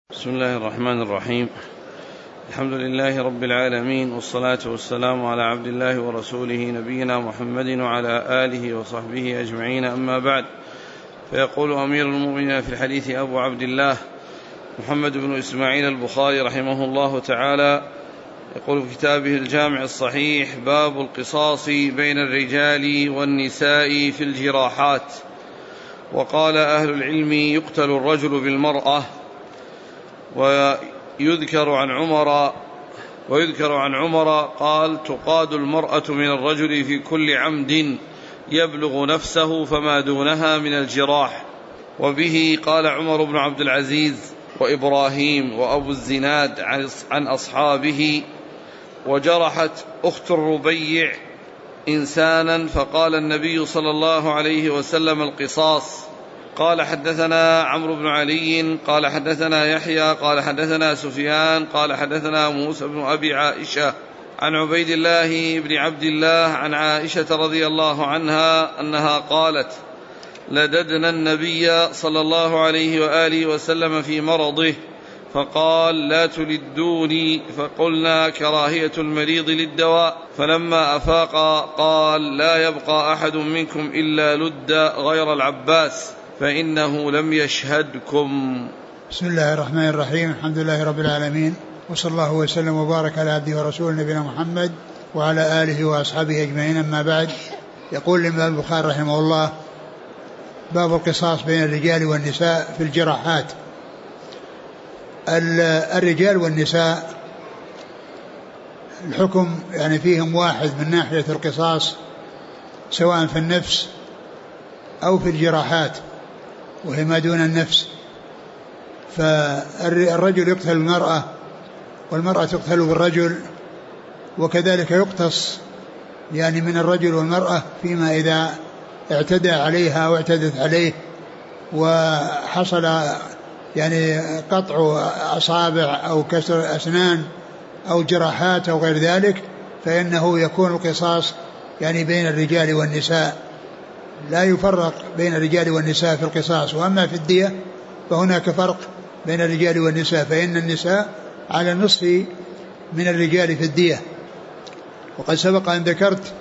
بسم الله الرحمن الرحيم. الحمد لله رب العالمين، والصلاة والسلام على عبد الله ورسوله نبينا محمد وعلى آله وصحبه أجمعين، أما بعد. فيقول أمير المؤمنين في الحديث أبو عبد الله محمد بن إسماعيل البخاري رحمه الله تعالى، يقول في كتابه الجامع الصحيح: باب القصاص بين الرجال والنساء في الجراحات. وقال أهل العلم: يقتل الرجل بالمرأة. ويذكر عن عمر قال: تقاد المرأة من الرجل في كل عمد يبلغ نفسه فما دونها من الجراح. وبه قال عمر بن عبد العزيز وإبراهيم وأبو الزناد عن أصحابه: وجرحت أخت الربيع إنسانا فقال النبي صلى الله عليه وسلم: القصاص. قال: حدثنا عمرو بن علي قال حدثنا يحيى قال حدثنا سفيان قال حدثنا موسى بن أبي عائشة عن عبيد الله بن عبد الله عن عائشة رضي الله عنها أنها قالت: لددنا النبي صلى الله عليه وآله وسلم في مرضه فقال: لا تلدوني، فقلنا: كراهية المريض للدواء. فلما أفاق قال: لا يبقى أحد منكم إلا لد غير العباس فإنه لم يشهدكم. بسم الله الرحمن الرحيم. الحمد لله رب العالمين، وصلى الله وسلم وبارك على عبده ورسوله نبينا محمد وعلى آله وأصحابه أجمعين، أما بعد. يقول الإمام البخاري رحمه الله: باب القصاص بين الرجال والنساء في الجراحات. الرجال والنساء الحكم يعني فيهم واحد من ناحية القصاص، سواء في النفس أو في الجراحات، وهي ما دون النفس. فالرجل يقتل المرأة، والمرأة تقتل بالرجل، وكذلك يقتص يعني من الرجل والمرأة فيما إذا اعتدى عليها أو اعتدت عليه وحصل يعني قطع أصابع أو كسر أسنان أو جراحات أو غير ذلك، فإنه يكون القصاص يعني بين الرجال والنساء، لا يفرق بين الرجال والنساء في القصاص. وأما في الدية فهناك فرق بين الرجال والنساء، فإن النساء على النصف من الرجال في الدية. وقد سبق أن ذكرت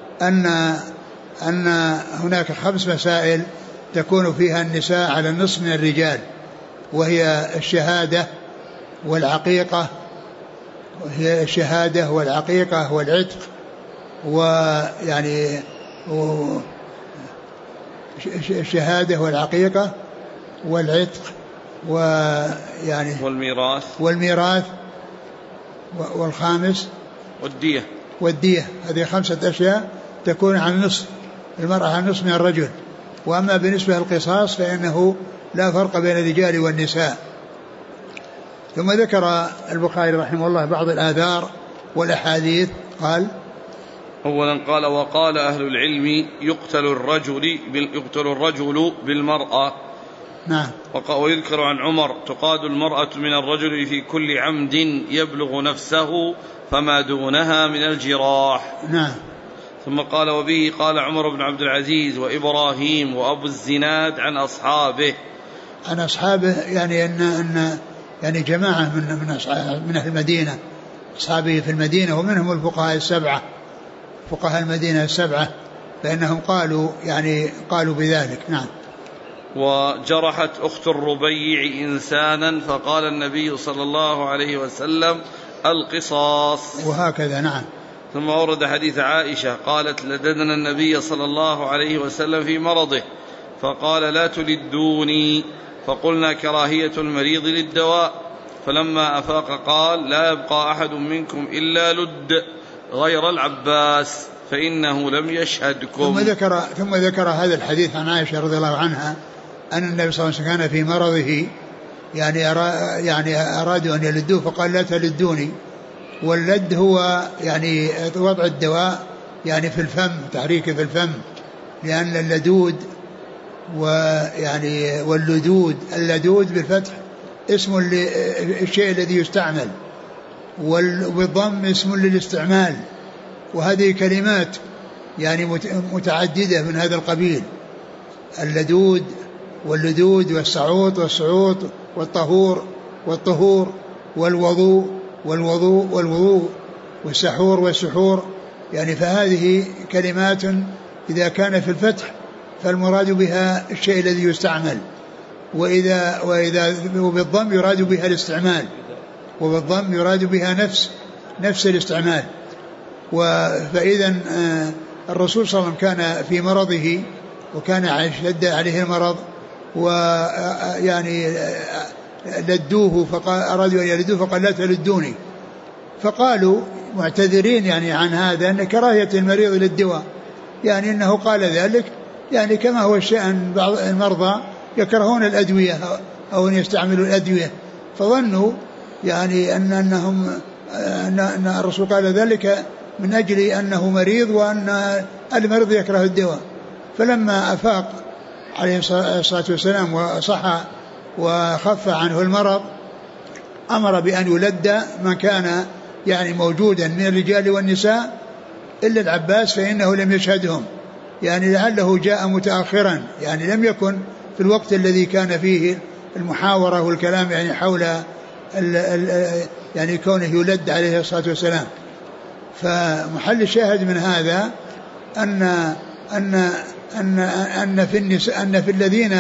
أن هناك 5 مسائل تكون فيها النساء على النصف من الرجال، وهي الشهادة والعقيقة والعتق، ويعني الشهادة والعقيقة والعتق ويعني والميراث والخامس والدية. هذه 5 أشياء تكون على النصف، المرأة على النصف من الرجل. وأما بالنسبة للقصاص فإنه لا فرق بين الرجال والنساء. ثم ذكر البخاري رحمه الله بعض الآثار والأحاديث. قال: أولا قال: وقال أهل العلم: يقتل الرجل بالمرأة. نعم. ويذكر عن عمر: تقاد المرأة من الرجل في كل عمد يبلغ نفسه فما دونها من الجراح. نعم. ثم قال: وبه قال عمر بن عبد العزيز وإبراهيم وأبو الزناد عن أصحابه يعني أن يعني جماعة من أهل المدينة، أصحابه في المدينة، ومنهم الفقهاء 7، فقهاء المدينة 7، فإنهم قالوا بذلك. نعم. وجرحت أخت الربيع إنسانا فقال النبي صلى الله عليه وسلم: القصاص. وهكذا. نعم. ثم ورد حديث عائشة قالت: لددنا النبي صلى الله عليه وسلم في مرضه فقال: لا تلدوني، فقلنا: كراهية المريض للدواء. فلما أفاق قال: لا يبقى أحد منكم إلا لد غير العباس فإنه لم يشهدكم. ثم ذكر هذا الحديث عن عائشة رضي الله عنها أن النبي صلى الله عليه وسلم كان في مرضه، يعني أرادوا أن يلدوه فقال: لا تلدوني. واللد هو يعني وضع الدواء يعني في الفم، تحريكه في الفم، لأن اللدود اللدود بالفتح اسم الشيء الذي يستعمل، والضم اسم للاستعمال، وهذه كلمات يعني متعددة من هذا القبيل: اللدود واللدود والسعوط والطهور والطهور والوضوء والسحور والسحور، يعني فهذه كلمات إذا كان في الفتح فالمراد بها الشيء الذي يستعمل، وإذا وبالضم يراد بها الاستعمال، وبالضم يراد بها نفس الاستعمال. فإذا الرسول صلى الله عليه وسلم كان في مرضه وكان شد عليه المرض، ويعني لدوه فقال أرادوا أن يلدوه فقال لا تلدوني، فقالوا معتذرين يعني عن هذا أن كراهية المريض للدواء، يعني أنه قال ذلك يعني كما هو الشأن بعض المرضى يكرهون الأدوية أو أن يستعملوا الأدوية، فظنوا يعني أن الرسول قال ذلك من أجل أنه مريض وأن المريض يكره الدواء. فلما أفاق عليه الصلاة والسلام وصحى وخف عنه المرض أمر بأن يلد من كان يعني موجودا من الرجال والنساء إلا العباس فإنه لم يشهدهم، يعني لعله جاء متأخرا، يعني لم يكن في الوقت الذي كان فيه المحاورة والكلام يعني حول يعني كونه يلد عليه الصلاة والسلام. فمحل الشاهد من هذا أن في الذين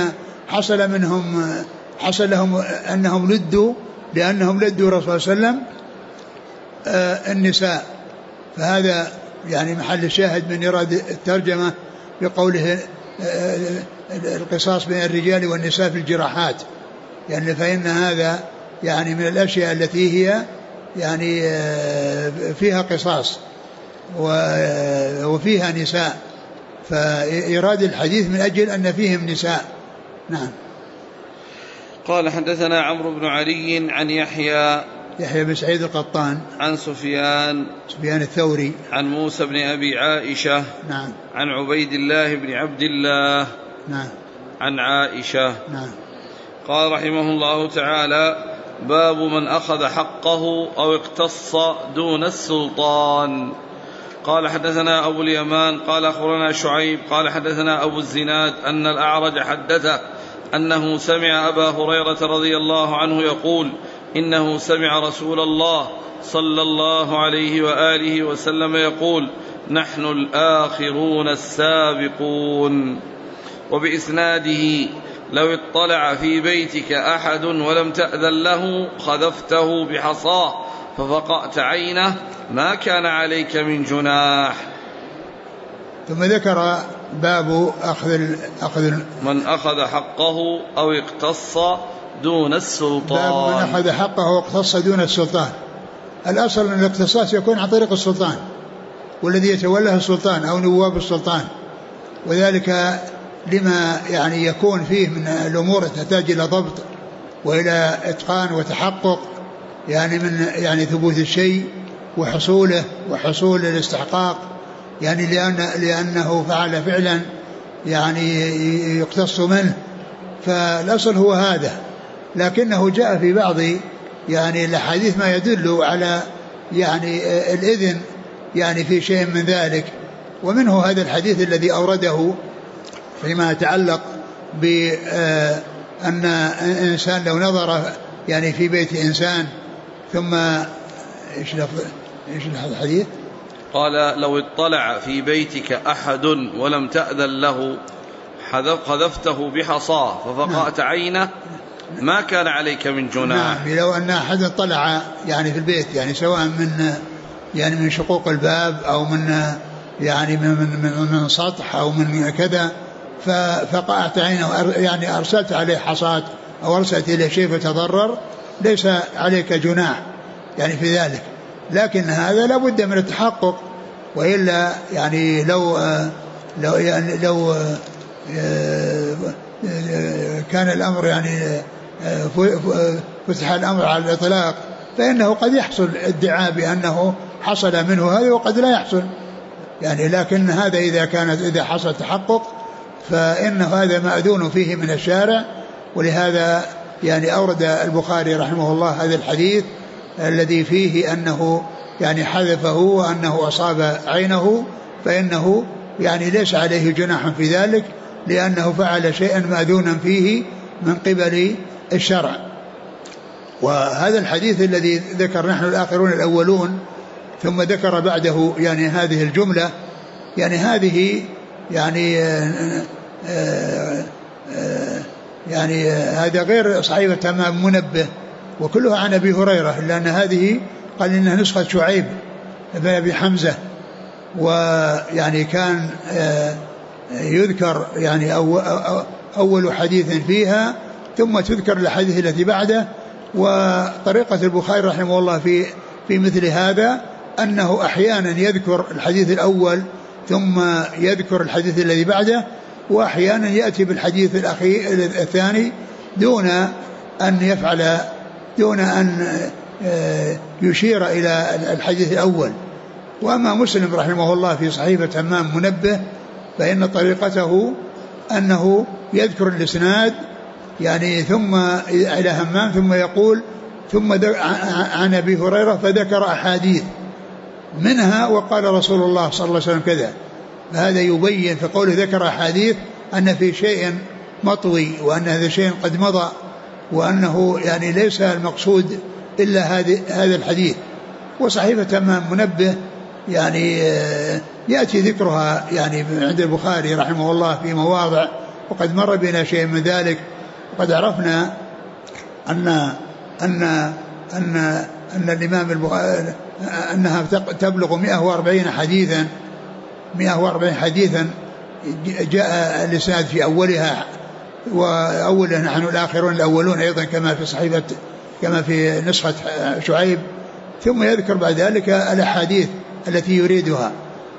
حصل لهم أنهم لدوا لأنهم لدوا الرسول صلى الله عليه وسلم النساء، فهذا يعني محل الشاهد من إرادة الترجمة بقوله القصاص بين الرجال والنساء في الجراحات، يعني فإن هذا يعني من الأشياء التي هي يعني فيها قصاص وفيها نساء، فإرادة الحديث من أجل أن فيهم نساء. نعم. قال حدثنا عمرو بن علي عن يحيى بن سعيد القطان عن سفيان الثوري عن موسى بن أبي عائشة نعم عن عبيد الله بن عبد الله نعم عن عائشة نعم. قال رحمه الله تعالى: باب من أخذ حقه أو اقتص دون السلطان. قال حدثنا أبو اليمان قال أخبرنا شعيب قال حدثنا أبو الزناد أن الأعرج حدثه أنه سمع أبا هريرة رضي الله عنه يقول: إنه سمع رسول الله صلى الله عليه وآله وسلم يقول: نحن الآخرون السابقون. وبإسناده: لو اطلع في بيتك أحد ولم تأذن له خذفته بحصاه ففقأت عينه ما كان عليك من جناح. ثم ذكر باب أخذ من أخذ حقه أو اقتص دون السلطان. باب من أخذ حقه واقتص دون السلطان. الأصل أن الاقتصاص يكون عن طريق السلطان والذي يتولاه السلطان أو نواب السلطان، وذلك لما يعني يكون فيه من الأمور تحتاج إلى ضبط وإلى إتقان وتحقق، يعني من يعني ثبوت الشيء وحصوله وحصول الاستحقاق، يعني لأنه فعل فعلا يعني يقتص منه، فالأصل هو هذا. لكنه جاء في بعض يعني الأحاديث ما يدل على يعني الإذن يعني في شيء من ذلك، ومنه هذا الحديث الذي أورده فيما يتعلق بأن إنسان لو نظر يعني في بيت إنسان ثم إيش الحديث؟ قال: لو اطلع في بيتك أحد ولم تأذن له خذفته بحصاه ففقأت عينه ما كان عليك من جناح. نعم. لو أن أحد اطلع يعني في البيت، يعني سواء من شقوق الباب أو من يعني من سطح أو من كذا، ففقأت عينه يعني أرسلت عليه حصاة أو أرسلت إليه شيء فتضرر، ليس عليك جناح يعني في ذلك. لكن هذا لا بد من التحقق، وإلا يعني لو كان الأمر يعني فتح الأمر على الإطلاق فإنه قد يحصل ادعاء بأنه حصل منه هذا وقد لا يحصل يعني. لكن هذا إذا حصل تحقق فإن هذا مأذون فيه من الشارع، ولهذا يعني أورد البخاري رحمه الله هذا الحديث الذي فيه أنه يعني حذفه وأنه أصاب عينه، فإنه يعني ليس عليه جناح في ذلك لأنه فعل شيئا مأذونا فيه من قبل الشرع. وهذا الحديث الذي ذكر نحن الآخرون الأولون ثم ذكر بعده يعني هذه الجملة، يعني هذه يعني هذا غير صحيفة تمام منبه، وكلها عن أبي هريرة، لأن هذه قال إنها نسخة شعيب بن أبي حمزة، ويعني كان يذكر يعني أول حديث فيها ثم تذكر الحديث التي بعده. وطريقة البخاري رحمه الله في مثل هذا أنه أحيانا يذكر الحديث الأول ثم يذكر الحديث الذي بعده، وأحيانا يأتي بالحديث الثاني دون أن يشير إلى الحديث الأول. وأما مسلم رحمه الله في صحيفة همام منبه فإن طريقته أنه يذكر الإسناد يعني ثم إلى همام ثم يقول ثم عن أبي هريرة فذكر أحاديث منها وقال رسول الله صلى الله عليه وسلم كذا. هذا يبين في قوله ذكر أحاديث أن في شيء مطوي وأن هذا شيء قد مضى، وأنه يعني ليس المقصود إلا هذا الحديث. وصحيفة همام منبه يعني يأتي ذكرها يعني عند البخاري رحمه الله في مواضع، وقد مر بنا شيء من ذلك. وقد عرفنا أن الإمام البخاري أنها تبلغ 140 حديثا جاء الإسناد في أولها، وأولها نحن الآخرون الأولون أيضا كما في نسخة شعيب، ثم يذكر بعد ذلك الأحاديث التي يريدها.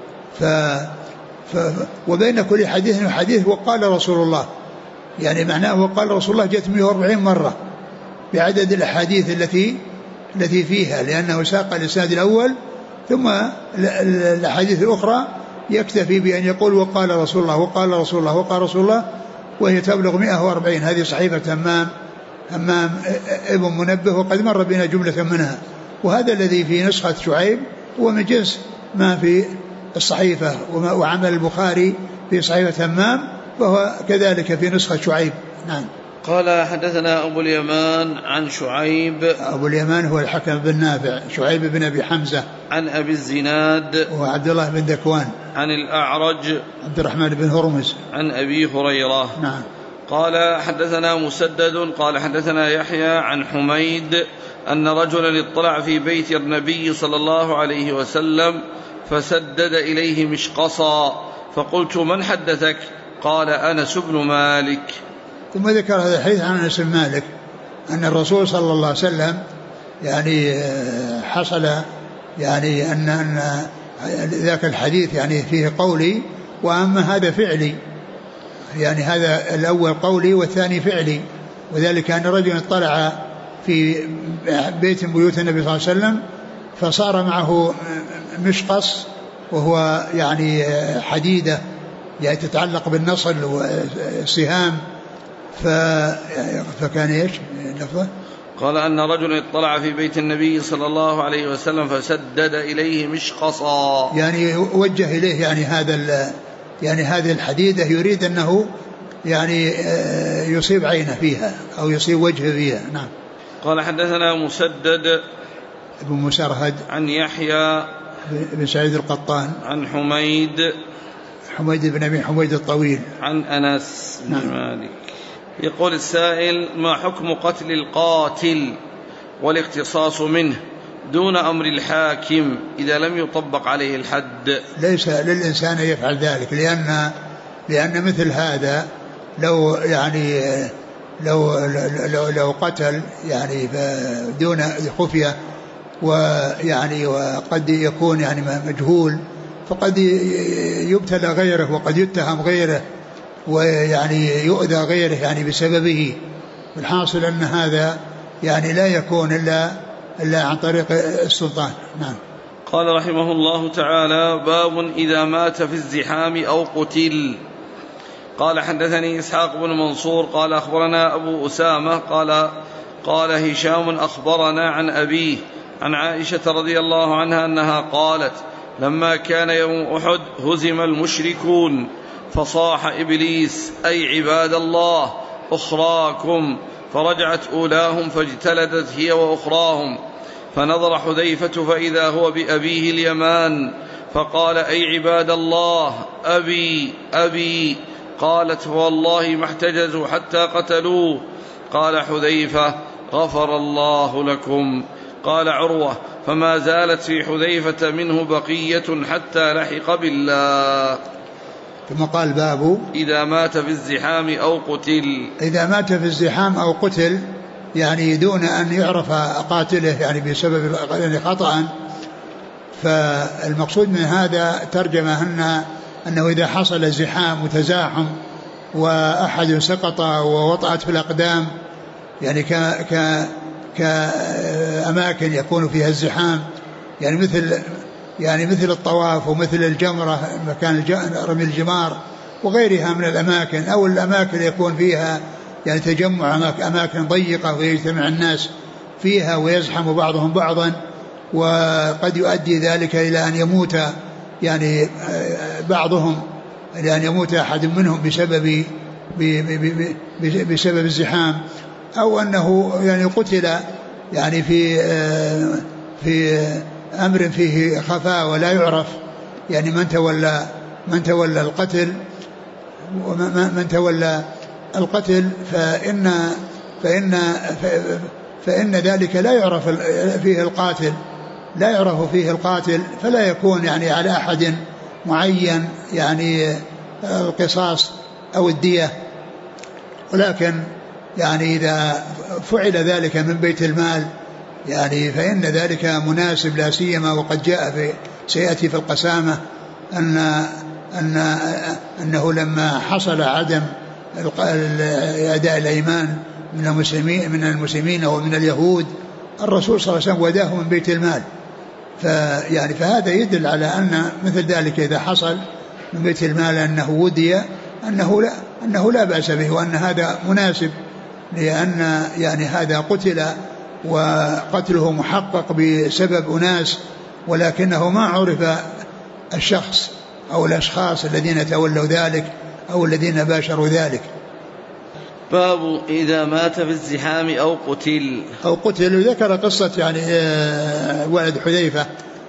وبين كل حديث وحديث وقال رسول الله، يعني معناه وقال رسول الله جاءت 140 مرة بعدد الأحاديث التي فيها، لأنه ساق الإسناد الأول ثم الأحاديث الأخرى يكتفي بأن يقول وقال رسول الله وقال رسول الله وقال رسول الله، وهي تبلغ 140. هذه صحيفة همام ابن منبه، وقد مر بنا جملة منها. وهذا الذي في نسخة شعيب هو من جنس ما في الصحيفة، وعمل البخاري في صحيفة همام وهو كذلك في نسخة شعيب. نعم. قال حدثنا أبو اليمان عن شعيب. أبو اليمان هو الحكم بن نافع، شعيب بن أبي حمزة. عن أبي الزناد وعبد الله بن ذكوان. عن الأعرج عبد الرحمن بن هرمز. عن أبي هريرة. نعم. قال حدثنا مسدد قال حدثنا يحيى عن حميد أن رجلا اطلع في بيت النبي صلى الله عليه وسلم فسدد إليه مشقصا، فقلت من حدثك؟ قال أنس بن مالك. ثم ذكر هذا الحديث عن أنس بن مالك أن الرسول صلى الله عليه وسلم يعني حصل يعني أن ذاك الحديث يعني فيه قولي وأما هذا فعلي، يعني هذا الأول قولي والثاني فعلي. وذلك أن رجل اطلع في بيت من بيوت النبي صلى الله عليه وسلم فصار معه مشقص، وهو يعني حديدة يعني تتعلق بالنصل والسهام، فكان ايش لفظه؟ قال أن رجل اطلع في بيت النبي صلى الله عليه وسلم فسدد إليه مشقصا، يعني وجه إليه يعني هذه الحديدة يريد أنه يعني يصيب عينه فيها أو يصيب وجهه فيها. نعم. قال حدثنا مسدد ابن مسرهد عن يحيى بن سعيد القطان عن حميد بن أبي حميد الطويل عن أنس بن مالك. يقول السائل: ما حكم قتل القاتل والاقتصاص منه دون أمر الحاكم إذا لم يطبق عليه الحد؟ ليس للإنسان يفعل ذلك، لأن مثل هذا لو قتل يعني دون خفية ويعني وقد يكون يعني مجهول، فقد يبتلى غيره وقد يتهم غيره ويعني يؤذى غيره يعني بسببه. الحاصل أن هذا يعني لا يكون إلا عن طريق السلطان. نعم. قال رحمه الله تعالى: باب إذا مات في الزحام أو قتل. قال حدثني إسحاق بن منصور قال أخبرنا أبو أسامة قال هشام أخبرنا عن أبيه عن عائشة رضي الله عنها أنها قالت: لما كان يوم أحد هزم المشركون فصاح إبليس: أي عباد الله أخراكم، فرجعت أولاهم فاجتلدت هي وأخراهم، فنظر حذيفة فإذا هو بأبيه اليمان، فقال: أي عباد الله، أبي أبي. قالت: فوالله ما احتجزوا حتى قتلوه. قال حذيفة: غفر الله لكم. قال عروة: فما زالت في حذيفة منه بقية حتى لحق بالله. ثم قال: باب إذا مات في الزحام أو قتل. إذا مات في الزحام أو قتل، يعني دون أن يعرف قاتله، يعني بسبب خطأ. فالمقصود من هذا ترجمة أنه إذا حصل زحام وتزاحم وأحد سقط ووطأت في الأقدام، يعني كأماكن يكون فيها الزحام، يعني مثل الطواف ومثل الجمرة، مكان رمي الجمار وغيرها من الأماكن، أو الأماكن يكون فيها يعني تجمع أماكن ضيقة ويجتمع الناس فيها ويزحم بعضهم بعضا، وقد يؤدي ذلك إلى أن يموت يعني بعضهم، إلى أن يموت أحد منهم بسبب الزحام، أو أنه يعني قتل يعني في أمر فيه خفاء ولا يعرف يعني من تولى القتل، ومن تولى القتل فإن ذلك لا يعرف فيه القاتل، فلا يكون يعني على أحد معين يعني القصاص أو الدية. ولكن يعني إذا فعل ذلك من بيت المال يعني فإن ذلك مناسب، لا سيما وقد جاء سيأتي في القسامة أنه لما حصل عدم أداء الأيمان من المسلمين ومن اليهود، الرسول صلى الله عليه وسلم وداه من بيت المال. فهذا يدل على أن مثل ذلك إذا حصل من بيت المال أنه ودي أنه لا بأس به، وأن هذا مناسب، لأن يعني هذا قتل وقتله محقق بسبب أناس، ولكنه ما عرف الشخص أو الأشخاص الذين تولوا ذلك أو الذين باشروا ذلك. باب إذا مات في الزحام أو قتل. ذكر قصة يعني ولد حذيفة،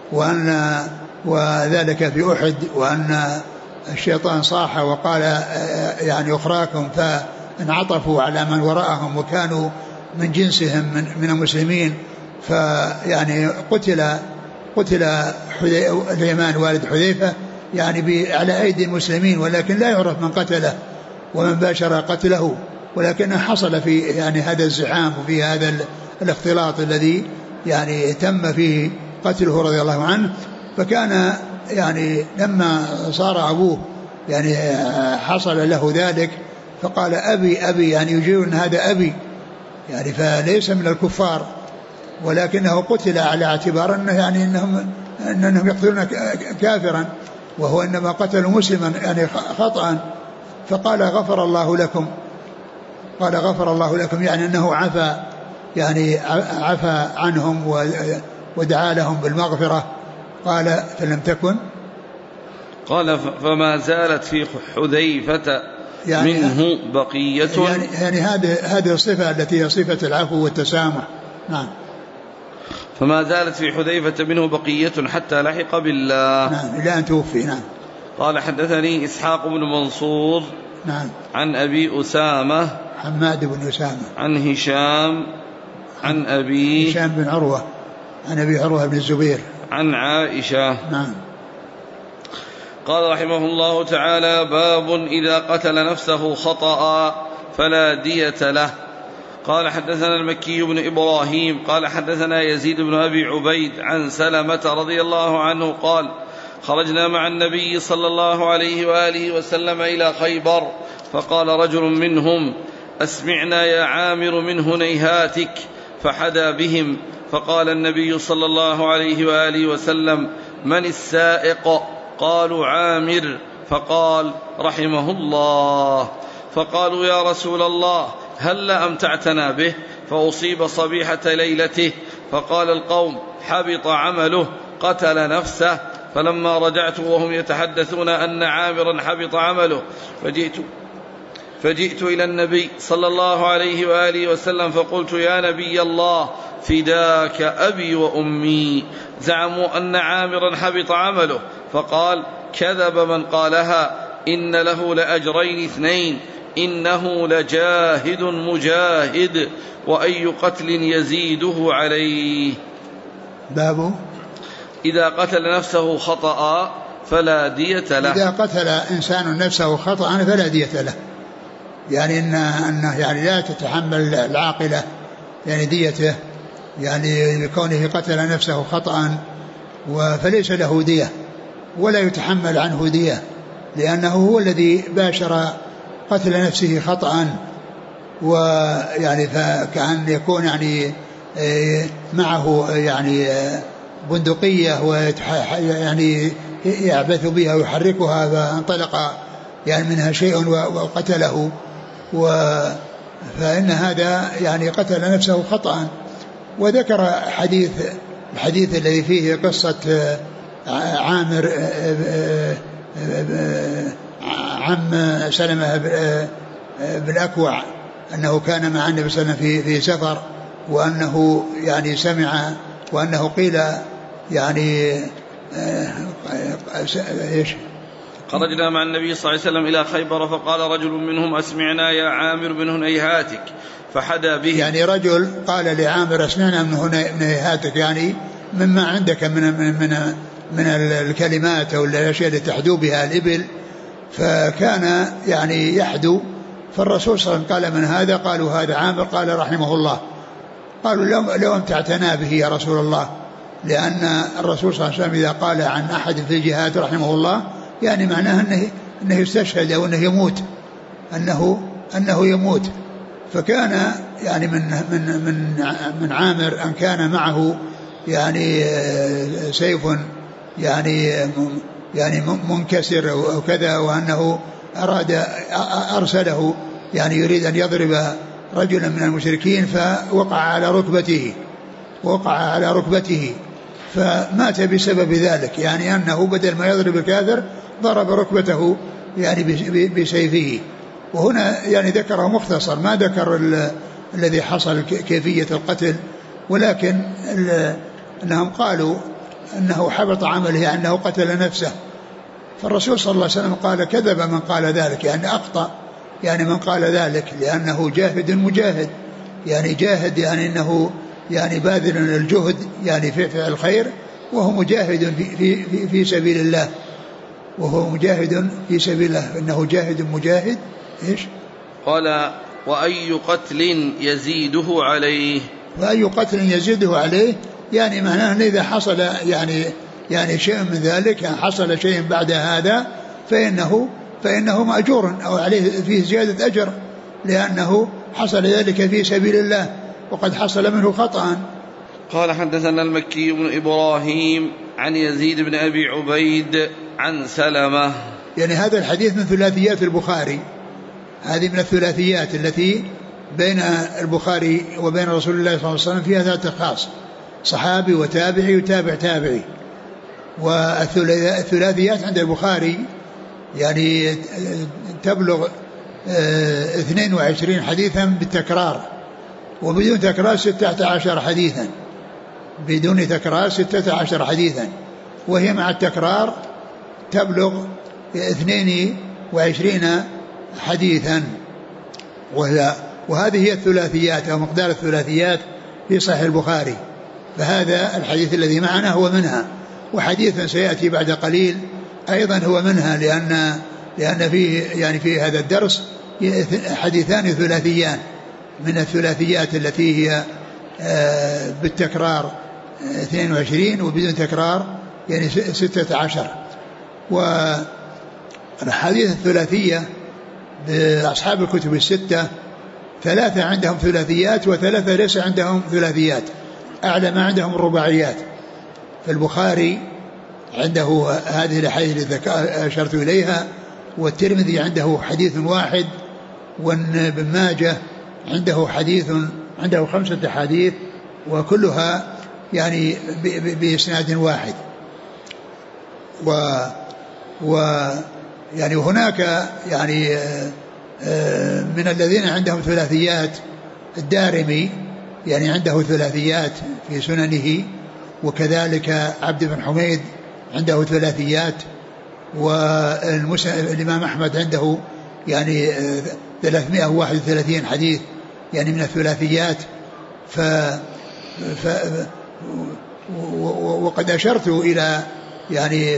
وذلك في أحد، وأن الشيطان صاح وقال يعني أخراكم، فانعطفوا على من وراءهم وكانوا من جنسهم من المسلمين، فيعني قتل اليمان والد حذيفة يعني على أيدي المسلمين، ولكن لا يعرف من قتله ومن باشر قتله، ولكن حصل في يعني هذا الزحام وفي هذا الاختلاط الذي يعني تم فيه قتله رضي الله عنه. فكان يعني لما صار أبوه يعني حصل له ذلك، فقال أبي يعني يجيب أن هذا أبي، يعني فليس من الكفار، ولكنه قتل على اعتبار أنه يعني أنهم يقتلون كافرا، وهو إنما قتلوا مسلما يعني خطأ. فقال غفر الله لكم، يعني أنه عفى عنهم ودعا لهم بالمغفرة. قال فلم تكن، قال فما زالت في حذيفة يعني منه بقية، يعني هذه الصفة التي هي صفة العفو والتسامح. نعم. فما زالت في حذيفة منه بقية حتى لحق بالله. نعم، إلى أن توفي. نعم. قال حدثني إسحاق بن منصور. نعم. عن أبي أسامة حماد بن أسامة. عن هشام عن أبي هشام بن عروة عن أبي عروة بن الزبير عن عائشة. نعم. قال رحمه الله تعالى: باب إذا قتل نفسه خطأ فلا دية له. قال حدثنا المكي بن إبراهيم قال حدثنا يزيد بن أبي عبيد عن سلمة رضي الله عنه قال: خرجنا مع النبي صلى الله عليه وآله وسلم إلى خيبر، فقال رجل منهم: أسمعنا يا عامر من هنيهاتك، فحدا بهم، فقال النبي صلى الله عليه وآله وسلم: من السائق؟ قالوا: عامر. فقال: رحمه الله. فقالوا: يا رسول الله هل أمتعتنا به؟ فأصيب صبيحة ليلته. فقال القوم: حبط عمله، قتل نفسه. فلما رجعت وهم يتحدثون أن عامرا حبط عمله، فجئت إلى النبي صلى الله عليه وآله وسلم فقلت يا نبي الله فداك أبي وأمي، زعموا أن عامرا حبط عمله، فقال كذب من قالها، إن له لأجرين اثنين، إنه لجاهد مجاهد، وأي قتل يزيده عليه. باب إذا قتل نفسه خطأ فلا دية له. إذا قتل إنسان نفسه خطأ فلا دية له، يعني أنه يعني لا تتحمل العاقلة يعني ديته، يعني بكونه قتل نفسه خطأ فليس له دية ولا يتحمل عنه دية، لأنه هو الذي باشر قتل نفسه خطأ، ويعني فكأن يكون يعني معه يعني بندقية يعني يعبث بها ويحركها فانطلق يعني منها شيء وقتله، فإن هذا يعني قتل نفسه خطأ. وذكر الحديث الذي فيه قصة عامر عم سلمة بالأكوع أنه كان مع النبي صلى الله عليه وسلم في سفر، وأنه يعني سمع وأنه قيل يعني إيش خرجنا مع النبي صلى الله عليه وسلم إلى خيبر فقال رجل منهم أسمعنا يا عامر من هنيهاتك، فحدا به. يعني رجل قال لعامر أسمعنا من هنيهاتك، يعني مما عندك من الكلمات أو الأشياء التي تحدو بها الإبل، فكان يعني يحدو. فالرسول صلى الله عليه وسلم قال من هذا؟ قالوا هذا عامر. قال رحمه الله. قالوا لو امتعتنا به يا رسول الله، لأن الرسول صلى الله عليه وسلم إذا قال عن أحد في الجهاد رحمه الله يعني معناه أنه يستشهد أو أنه يموت، أنه يموت. فكان يعني من عامر أن كان معه يعني سيف يعني منكسر أو كذا، وأنه أرسله يعني يريد أن يضرب رجلا من المشركين، فوقع على ركبته فمات بسبب ذلك، يعني أنه بدل ما يضرب الكافر ضرب ركبته يعني بسيفه. وهنا يعني ذكره مختصر، ما ذكر الذي حصل كيفية القتل، ولكن أنهم قالوا أنه حبط عمله، يعني أنه قتل نفسه. فالرسول صلى الله عليه وسلم قال كذب من قال ذلك، يعني أخطأ يعني من قال ذلك، لأنه جاهد مجاهد، يعني جاهد يعني أنه يعني باذل الجهد يعني في فعل الخير، وهو مجاهد في سبيل الله، وهو مجاهد في سبيل الله، إنه جاهد مجاهد. إيش قال وأي قتل يزيده عليه؟ وأي قتل يزيده عليه يعني معناه أن إذا حصل يعني شيء من ذلك، يعني حصل شيء بعد هذا فإنه مأجور أو عليه فيه زيادة أجر، لأنه حصل ذلك في سبيل الله وقد حصل منه خطأ. قال حدثنا المكي بن إبراهيم عن يزيد بن أبي عبيد عن سلمة. يعني هذا الحديث من ثلاثيات البخاري، هذه من الثلاثيات التي بين البخاري وبين رسول الله صلى الله عليه وسلم فيها ذات خاص، صحابي وتابعي وتابع تابعي. والثلاثيات عند البخاري يعني تبلغ 22 حديثا بالتكرار، وبدون تكرار 16 حديثا، بدون تكرار 16 حديثا، وهي مع التكرار تبلغ 22 حديثا. وهذه هي الثلاثيات أو مقدار الثلاثيات في صحيح البخاري. فهذا الحديث الذي معنا هو منها، وحديث سيأتي بعد قليل أيضا هو منها، لأن فيه يعني في هذا الدرس حديثان ثلاثيان من الثلاثيات التي هي بالتكرار 22 وبدون تكرار يعني 16. والحديث الثلاثية بأصحاب الكتب الستة 3 عندهم ثلاثيات و3 ليس عندهم ثلاثيات، أعلى ما عندهم الرباعيات. فالبخاري عنده هذه الحديث التي أشرت إليها، والترمذي عنده حديث واحد، وابن ماجه عنده 5 أحاديث وكلها يعني بإسناد واحد. يعني هناك يعني من الذين عندهم ثلاثيات الدارمي، يعني عنده ثلاثيات في سننه، وكذلك عبد بن حميد عنده ثلاثيات، والإمام أحمد عنده يعني 331 حديث يعني من الثلاثيات. وقد أشرت إلى يعني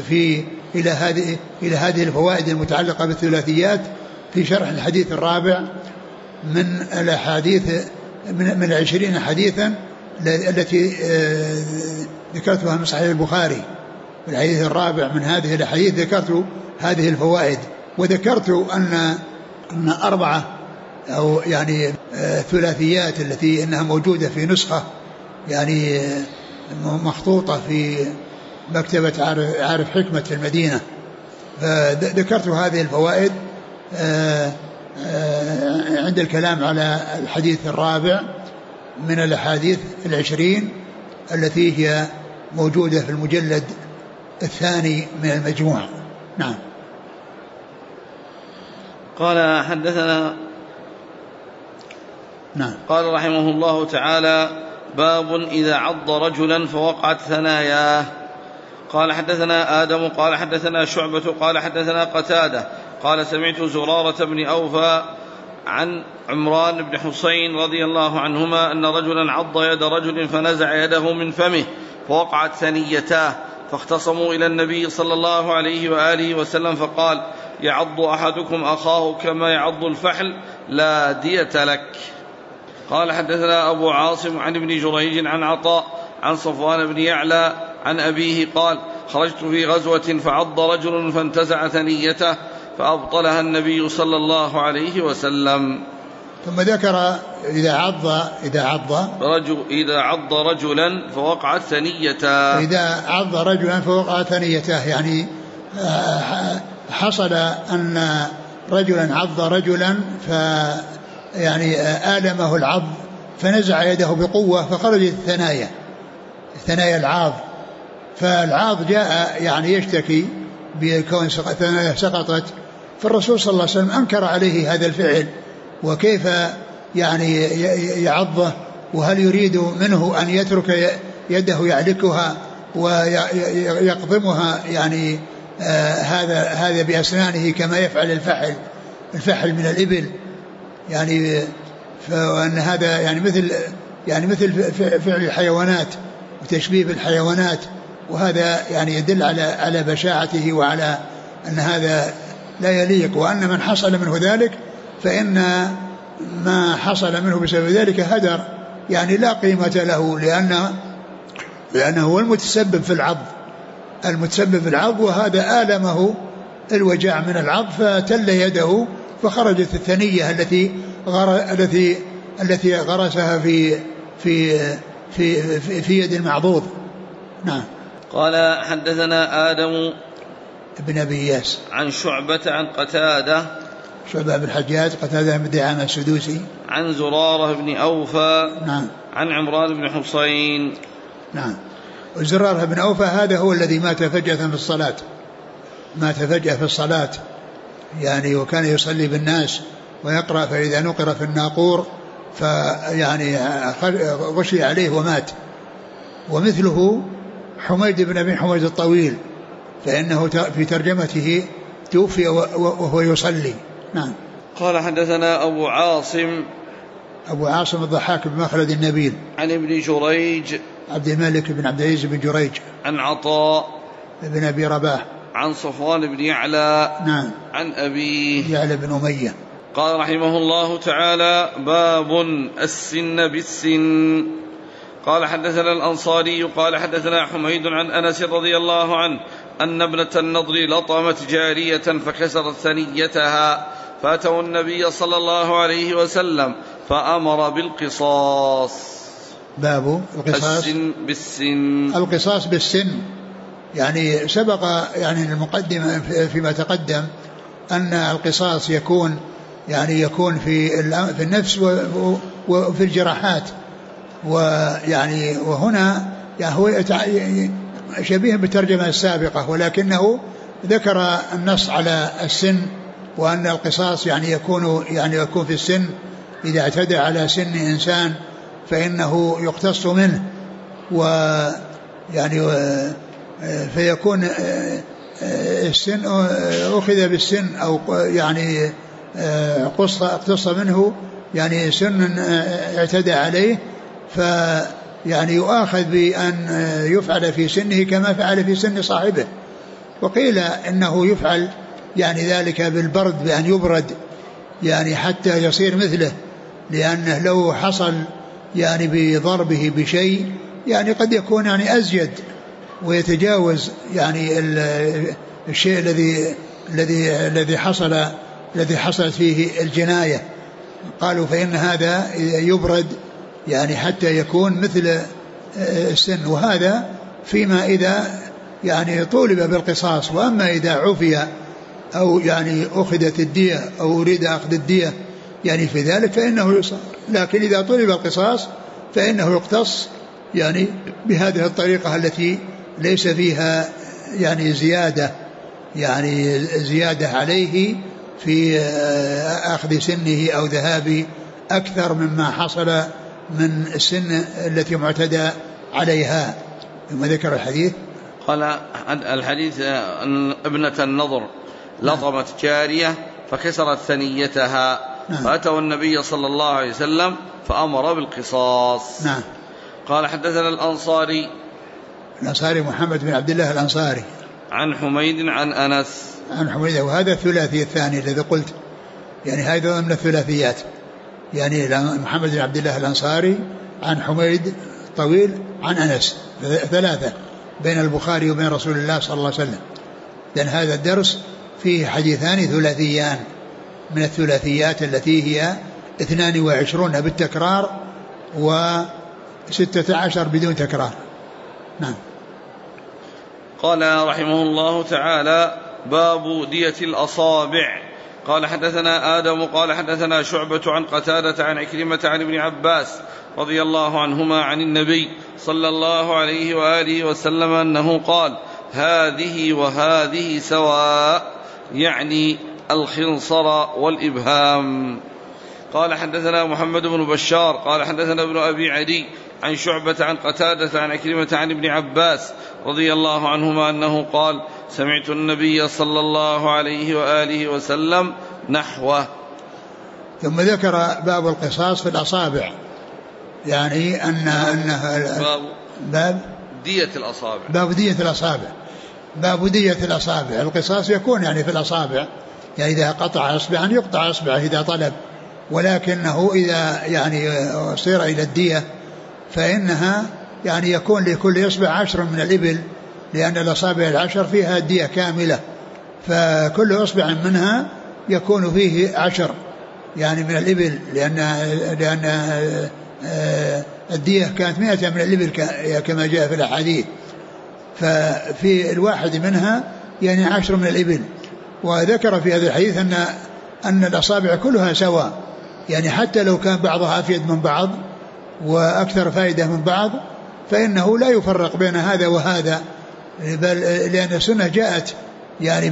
إلى هذه الفوائد المتعلقة بالثلاثيات في شرح الحديث الرابع من الأحاديث من 20 حديثا التي ذكرتها من صحيح البخاري. الحديث الرابع من هذه الحديث ذكرت هذه الفوائد، وذكرت أن 4 أو يعني ثلاثيات التي إنها موجودة في نسخة يعني مخطوطة في مكتبة عارف حكمة في المدينة. ذكرت هذه الفوائد عند الكلام على الحديث الرابع من الأحاديث 20 التي هي موجودة في المجلد الثاني من المجموع. نعم. قال حدثنا نعم. قال رحمه الله تعالى: باب إذا عض رجلا فوقعت ثناياه. قال حدثنا آدم قال حدثنا شعبة قال حدثنا قتادة قال سمعت زرارة بن أوفى عن عمران بن حسين رضي الله عنهما أن رجلا عض يد رجل فنزع يده من فمه فوقعت ثنيتاه، فاختصموا إلى النبي صلى الله عليه وآله وسلم فقال: يعض أحدكم أخاه كما يعض الفحل، لا دية لك. قال حدثنا أبو عاصم عن ابن جريج عن عطاء عن صفوان بن يعلى عن أبيه قال: خرجت في غزوة فعض رجل فانتزع ثنيته فأبطلها النبي صلى الله عليه وسلم. ثم ذكر إذا عض رجلا فوقعت ثنيته. إذا عض رجلا فوقعت ثنيته يعني حصل أن رجلا عض رجلا يعني آلمه العض فنزع يده بقوة فخرجت ثنايا العاض، فالعاض جاء يعني يشتكي بكون ثنايا سقطت، فالرسول صلى الله عليه وسلم أنكر عليه هذا الفعل وكيف يعني يعضه، وهل يريد منه أن يترك يده يعلكها ويقضمها يعني هذا بأسنانه كما يفعل الفحل من الإبل، يعني فأن هذا يعني مثل فعل الحيوانات وتشبيه بالحيوانات، وهذا يعني يدل على بشاعته وعلى أن هذا لا يليق، وأن من حصل منه ذلك فإن ما حصل منه بسبب ذلك هدر يعني لا قيمة له، لأنه هو المتسبب في العض، وهذا آلمه الوجع من العض فتل يده فخرجت الثنية التي غرسها في يد المعضوض. نعم. قال حدثنا آدم ابن أبي إياس عن شعبة عن قتادة شعبة بن الحجاج قتادة بن دعامة السدوسي عن زرارة بن أوفى نعم عن عمران بن حسين. نعم. وزرارة بن أوفى هذا هو الذي مات فجأة في الصلاة يعني، وكان يصلي بالناس ويقرأ فإذا نقر في الناقور فيعني غشي عليه ومات. ومثله حميد بن أبي حميد الطويل، فإنه في ترجمته توفي وهو يصلي. نعم. قال حدثنا أبو عاصم الضحاك بن مخلد النبيل عن ابن جريج عبد الملك بن عبد العزيز بن جريج عن عطاء بن أبي رباح عن صفوان بن يعلى نعم عن أبيه يعلى بن أمية. قال رحمه الله تعالى: باب السن بالسن. قال حدثنا الأنصاري قال حدثنا حميد عن أنس رضي الله عنه أن ابنة النضر لطمت جارية فكسرت ثنيتها، فأتوا النبي صلى الله عليه وسلم فأمر بالقصاص. باب القصاص بالسن يعني سبق يعني المقدمة فيما تقدم أن القصاص يكون في النفس وفي الجراحات، ويعني وهنا يعني هو شبيه بالترجمة السابقة، ولكنه ذكر النص على السن وأن القصاص يعني يكون في السن، إذا اعتدى على سن إنسان فإنه يقتص منه، ويعني فيكون السن أخذ بالسن أو يعني اقتص منه يعني سن اعتدى عليه، فيعني يؤاخذ بأن يفعل في سنه كما فعل في سن صاحبه. وقيل إنه يفعل يعني ذلك بالبرد، بأن يبرد يعني حتى يصير مثله، لأنه لو حصل يعني بضربه بشيء يعني قد يكون يعني أزيد ويتجاوز يعني الشيء الذي حصلت فيه الجناية. قالوا فإن هذا يبرد يعني حتى يكون مثل السن، وهذا فيما إذا يعني طولب بالقصاص. وأما إذا عفي أو يعني أخذت الدية أو أريد أخذ الدية يعني في ذلك فإنه يصار، لكن إذا طلب القصاص فإنه يقتص يعني بهذه الطريقة التي ليس فيها يعني زيادة عليه في أخذ سنه أو ذهاب أكثر مما حصل من السن التي معتدى عليها. ثم ذكر الحديث، قال الحديث أن ابنة النضر لطمت جارية فكسرت ثنيتها، فأتوا النبي صلى الله عليه وسلم فأمر بالقصاص. نعم. قال حدثنا الأنصاري محمد بن عبد الله الأنصاري عن حميد عن أنس عن حميد، وهذا الثلاثي الثاني الذي قلت يعني هذا من الثلاثيات، يعني محمد بن عبد الله الأنصاري عن حميد طويل عن أنس، ثلاثة بين البخاري وبين رسول الله صلى الله عليه وسلم. لأن هذا الدرس فيه حديثان ثلاثيان من الثلاثيات التي هي 22 بالتكرار و16 بدون تكرار. نعم. قال رحمه الله تعالى: باب دية الأصابع. قال حدثنا آدم قال حدثنا شعبة عن قتادة عن عكرمة عن ابن عباس رضي الله عنهما عن النبي صلى الله عليه وآله وسلم أنه قال: هذه وهذه سواء، يعني الخنصر والإبهام. قال حدثنا محمد بن بشار قال حدثنا ابن أبي عدي عن شعبة عن قتادة عن عكرمة عن ابن عباس رضي الله عنهما أنه قال: سمعت النبي صلى الله عليه وآله وسلم نحوه. ثم ذكر باب القصاص في الأصابع، يعني باب دية الأصابع. باب دية الأصابع. القصاص يكون يعني في الأصابع، يعني إذا قطع أصبعا يقطع أصبعه إذا طلب، ولكنه إذا يعني صير إلى الدية فإنها يعني يكون لكل إصبع 10 من الإبل، لأن الأصابع 10 فيها الدية كاملة، فكل إصبع منها يكون فيه 10 يعني من الإبل، لأن الدية كانت 100 من الإبل كما جاء في الأحاديث، ففي الواحد منها يعني 10 من الإبل. وذكر في هذا الحديث أن الأصابع كلها سواء، يعني حتى لو كان بعضها أفيد من بعض وأكثر فائدة من بعض فإنه لا يفرق بين هذا وهذا، بل لأن السنة جاءت يعني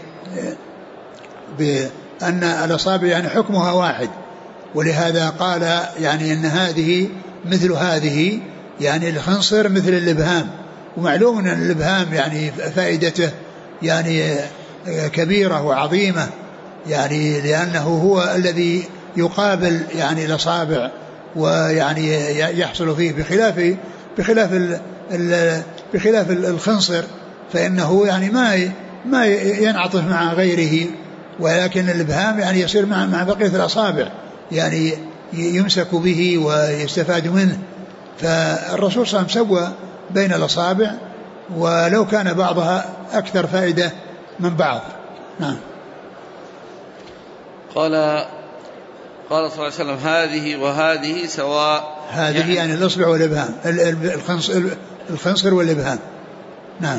بأن الأصابع يعني حكمها واحد، ولهذا قال يعني أن هذه مثل هذه، يعني الخنصر مثل الإبهام. ومعلوم أن الإبهام يعني فائدته يعني كبيرة وعظيمة، يعني لأنه هو الذي يقابل يعني الأصابع، ويعني يحصل فيه بخلاف الخنصر، فإنه يعني ما ينعطف مع غيره، ولكن الإبهام يعني يصير مع بقية الأصابع، يعني يمسك به ويستفاد منه. فالرسول صلى الله عليه وسلم سوى بين الأصابع، ولو كان بعضها أكثر فائدة من بعض. نعم. قال صلى الله عليه وسلم: هذه وهذه سواء، هذه يعني الإصبع والإبهام، الخنصر والإبهام. نعم.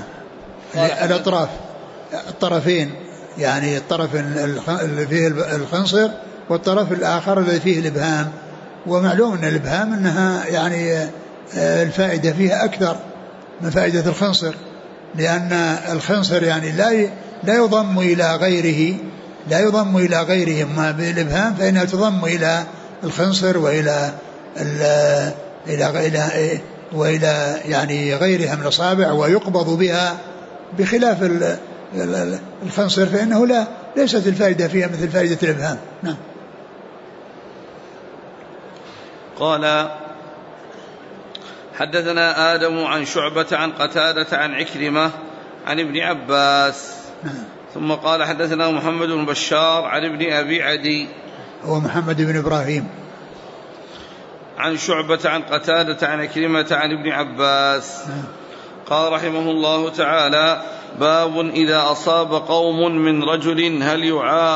الطرفين، يعني الطرف اللي فيه الخنصر والطرف الآخر الذي فيه الإبهام. ومعلوم أن الإبهام أنها يعني الفائدة فيها أكثر من فائدة الخنصر، لأن الخنصر يعني لا يضم إلى غيره، لا يضم إلى غيرهم، ما بالإبهام فإنها تضم إلى الخنصر وإلى يعني غيرها من الأصابع ويقبض بها، بخلاف الخنصر فإنه ليست الفائدة فيها مثل فائدة الإبهام. نعم. قال حدثنا آدم عن شعبة عن قتادة عن عكرمة عن ابن عباس. ثم قال حدثنا محمد بن بشار عن ابن أبي عدي هو محمد بن إبراهيم عن شعبة عن قتادة عن عكرمة عن ابن عباس. قال رحمه الله تعالى: باب إذا أصاب قوم من رجل هل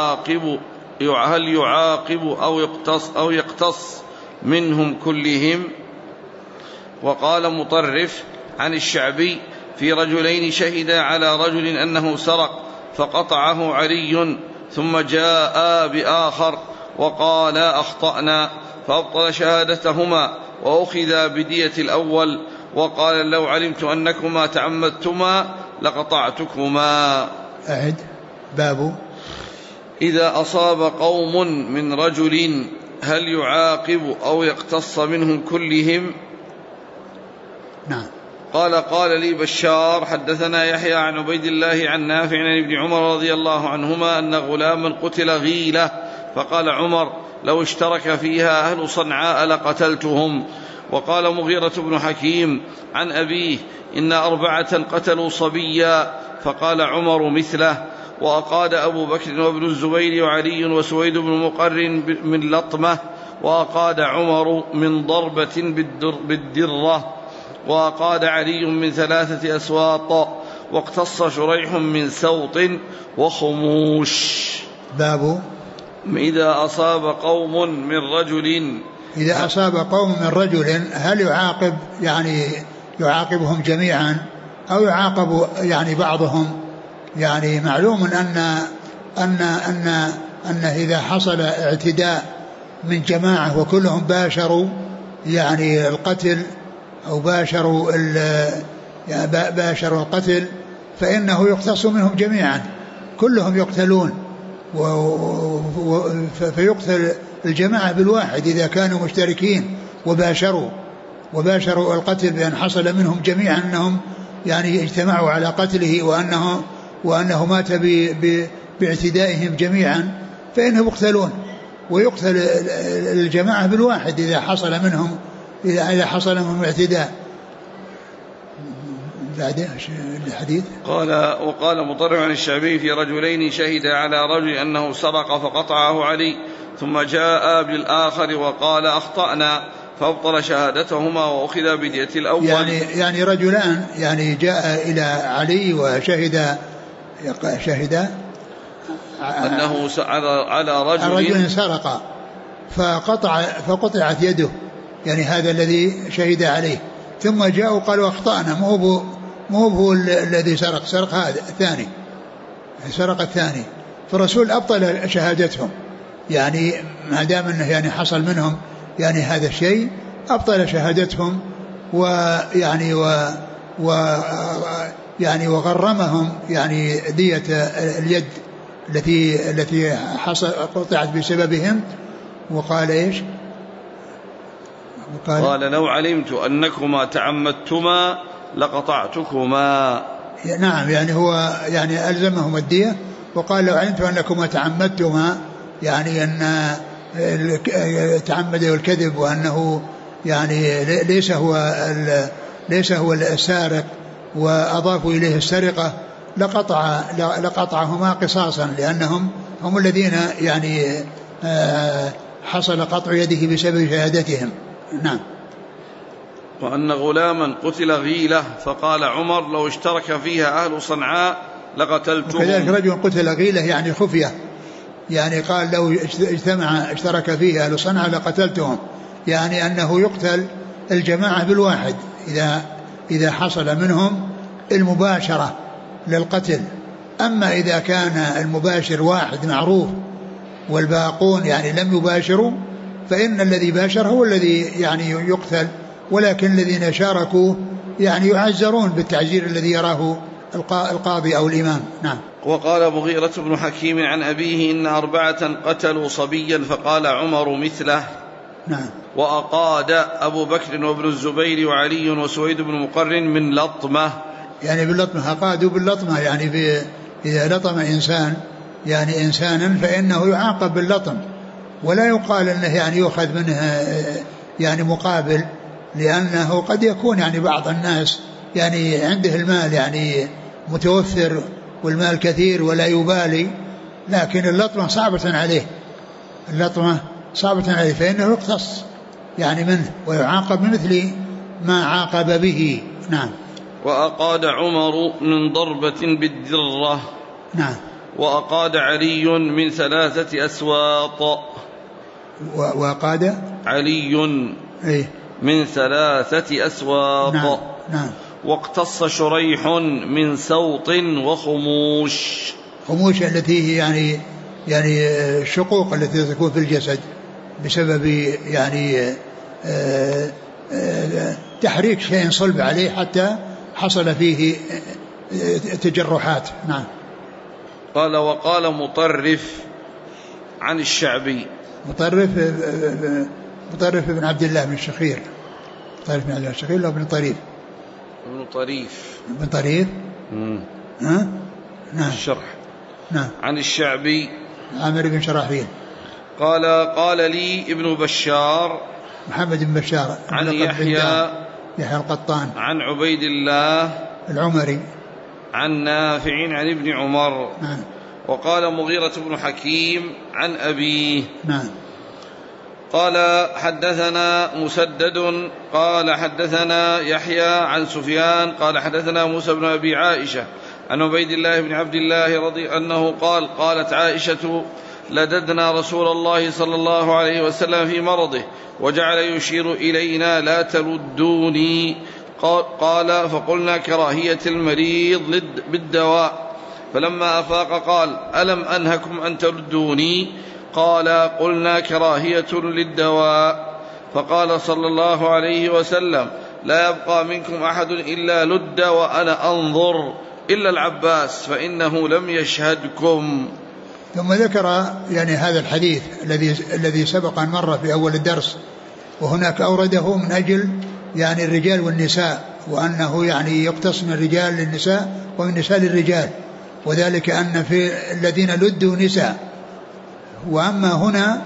يعاقب أو يقتص منهم كلهم. وقال مطرف عن الشعبي: في رجلين شهدا على رجل أنه سرق فقطعه علي، ثم جاء بآخر وقال أخطأنا، فأبطل شهادتهما وأخذ بدية الأول، وقال: لو علمت أنكما تعمدتما لقطعتكما. أعد. باب إذا أصاب قوم من رجل هل يعاقب أو يقتص منهم كلهم. نعم. قال لي بشار حدثنا يحيى عن عبيد الله عن نافع عن ابن عمر رضي الله عنهما أن غلاما قتل غيلة، فقال عمر: لو اشترك فيها أهل صنعاء لقتلتهم. وقال مغيرة بن حكيم عن أبيه: إن 4 قتلوا صبيا، فقال عمر مثله. وأقاد أبو بكر وابن الزبير وعلي وسويد بن مقرن من لطمة، وأقاد عمر من ضربة بالدرة، وأقاد علي من 3 أسواط، واقتص شريح من سوط وخموش. باب إذا أصاب قوم من رجل هل يعاقب، يعني يعاقبهم جميعا أو يعاقب يعني بعضهم. يعني معلوم أن إذا حصل اعتداء من جماعة وكلهم باشروا يعني القتل أو باشروا القتل فإنه يقتص منهم جميعا، كلهم يقتلون فيقتل الجماعة بالواحد إذا كانوا مشتركين وباشروا القتل، بأن حصل منهم جميعا أنهم يعني اجتمعوا على قتله وأنه مات باعتدائهم جميعا، فإنهم يقتلون، ويقتل الجماعة بالواحد إذا حصل منهم اعتداء. بعد الحديث وقال مطرف عن الشعبي: في رجلين شهد على رجل أنه سرق فقطعه علي، ثم جاء بالآخر وقال أخطأنا، فأبطل شهادتهما وأخذ بدية الأول. يعني رجلان يعني جاء إلى علي وشهد أنه على رجل سرق فقطعت يده، يعني هذا الذي شهد عليه، ثم جاءوا قالوا أخطأنا، مو هو الذي سرق هذا الثاني، سرق الثاني، فالرسول أبطل شهادتهم، يعني ما دام أنه يعني حصل منهم يعني هذا الشيء، أبطل شهادتهم ويعني يعني وغرمهم يعني دية اليد التي قطعت بسببهم. وقال إيش؟ قال: لو علمت أنكما تعمدتما لقطعتكما. نعم، يعني هو يعني ألزمهم الدية، وقال: لو علمت أنكما تعمدتما، يعني أن تعمد الكذب وأنه يعني ليس هو السارق وأضافوا إليه السرقة لقطعهما قصاصا، لأنهم هم الذين يعني حصل قطع يده بسبب شهادتهم. نعم. وأن غلاما قتل غيلة، فقال عمر: لو اشترك فيها أهل صنعاء لقتلتهم. وكذلك رجل قتل غيلة يعني خفية، يعني قال لو اشترك فيها أهل صنعاء لقتلتهم، يعني أنه يقتل الجماعة بالواحد إذا حصل منهم المباشرة للقتل. أما إذا كان المباشر واحد معروف والباقون يعني لم يباشروا، فإن الذي باشر هو الذي يعني يقتل، ولكن الذين شاركوا يعني يعزرون بالتعزير الذي يراه القاضي أو الإمام. نعم. وقال مغيرة بن حكيم عن أبيه إن 4 قتلوا صبيا فقال عمر مثله. نعم. وأقاد أبو بكر وابن الزبير وعلي وسويد بن مقرن من لطمة، يعني باللطمة، أقادوا باللطمة يعني إذا لطم إنسان يعني إنسانا فإنه يعاقب باللطم، ولا يقال أنه يعني يؤخذ منه يعني مقابل، لأنه قد يكون يعني بعض الناس يعني عنده المال يعني متوفر والمال كثير ولا يبالي، لكن اللطمة صعبة عليه، اللطمة صعبة عليه فإنه يقتص يعني منه ويعاقب بمثل ما عاقب به. نعم. وأقاد عمر من ضربة بالدرة. نعم. وأقاد علي من 3 أسواط. وأقاد علي من 3 أسواط. نعم. نعم. واقتص شريح من سوط وخموش. خموش التي هي يعني الشقوق التي تكون في الجسد بسبب يعني تحريك شيء صلب عليه حتى حصل فيه تجرحات. نعم. قال وقال مطرف عن الشعبي. مطرف بن عبد الله بن الشخير. مطرف بن عبد الله الشخير لو بن طريف. بن طريف. ها؟ نعم. الشرح. نعم. عن الشعبي عامر بن شراحيل قال لي ابن بشار محمد بن بشار عن يحيى القطان عن عبيد الله العمري عن نافع عن ابن عمر. نعم. وقال مغيرة بن حكيم عن أبيه. نعم. قال حدثنا مسدد قال حدثنا يحيى عن سفيان قال حدثنا موسى بن أبي عائشة عن عبيد الله بن عبد الله رضي أنه قالت عائشة لددنا رسول الله صلى الله عليه وسلم في مرضه وجعل يشير إلينا لا تلدوني. قال فقلنا كراهية المريض بالدواء، فلما أفاق قال ألم أنهكم أن تلدوني؟ قال قلنا كراهية للدواء. فقال صلى الله عليه وسلم لا يبقى منكم أحد إلا لد وأنا أنظر إلا العباس فإنه لم يشهدكم. ثم ذكر يعني هذا الحديث الذي سبق أن مر في أول الدرس، وهناك أورده من أجل يعني الرجال والنساء، وأنه يعني يقتص الرجال للنساء والنساء للرجال، وذلك أن في الذين لدوا نساء، وأما هنا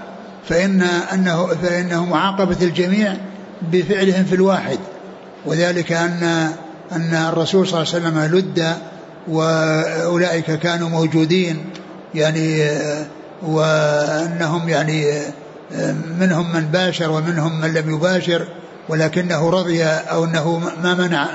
فإنه معاقبة الجميع بفعلهم في الواحد، وذلك أن الرسول صلى الله عليه وسلم لد وأولئك كانوا موجودين يعني، وأنهم يعني منهم من باشر ومنهم من لم يباشر، ولكنه رضي أو أنه ما منع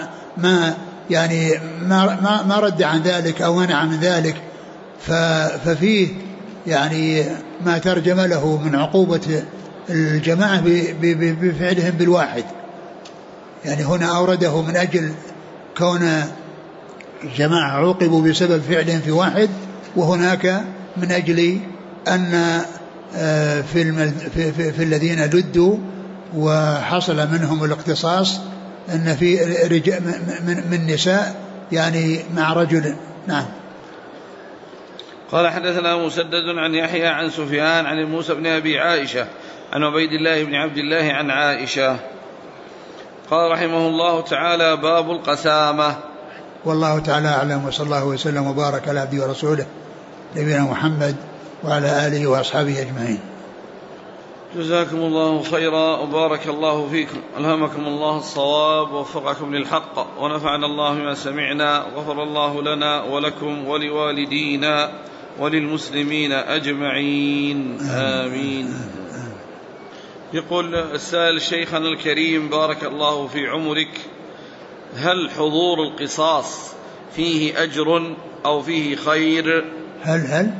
ما رد عن ذلك أو منع من ذلك، ففيه يعني ما ترجم له من عقوبة الجماعة بفعلهم بالواحد. يعني هنا أورده من أجل كون الجماعة عوقبوا بسبب فعلهم في واحد، وهناك من أجل أن في الذين لدوا وحصل منهم الاقتصاص أن في رجال من نساء يعني مع رجل. نعم. قال حدثنا مسدد عن يحيى عن سفيان عن موسى بن أبي عائشة عن عبيد الله بن عبد الله عن عائشة. قال رحمه الله تعالى باب القسامة. والله تعالى أعلم، وصلى الله وسلم وبارك على عبده ورسوله نبينا محمد وعلى آله وأصحابه أجمعين. جزاكم الله خيرا وبارك الله فيكم، ألهمكم الله الصواب ووفقكم للحق، ونفعنا الله بما سمعنا، وغفر الله لنا ولكم ولوالدينا وللمسلمين أجمعين آمين. يقول السائل شيخنا الكريم بارك الله في عمرك، هل حضور القصاص فيه أجر أو فيه خير؟ هل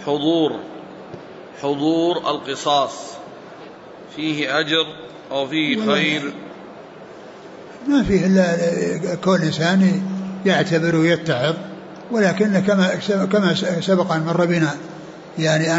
حضور القصاص فيه أجر أو فيه خير؟ ما فيه إلا كل إنسان يعتبر ويتعظ، ولكن كما سبق أن مر بنا يعني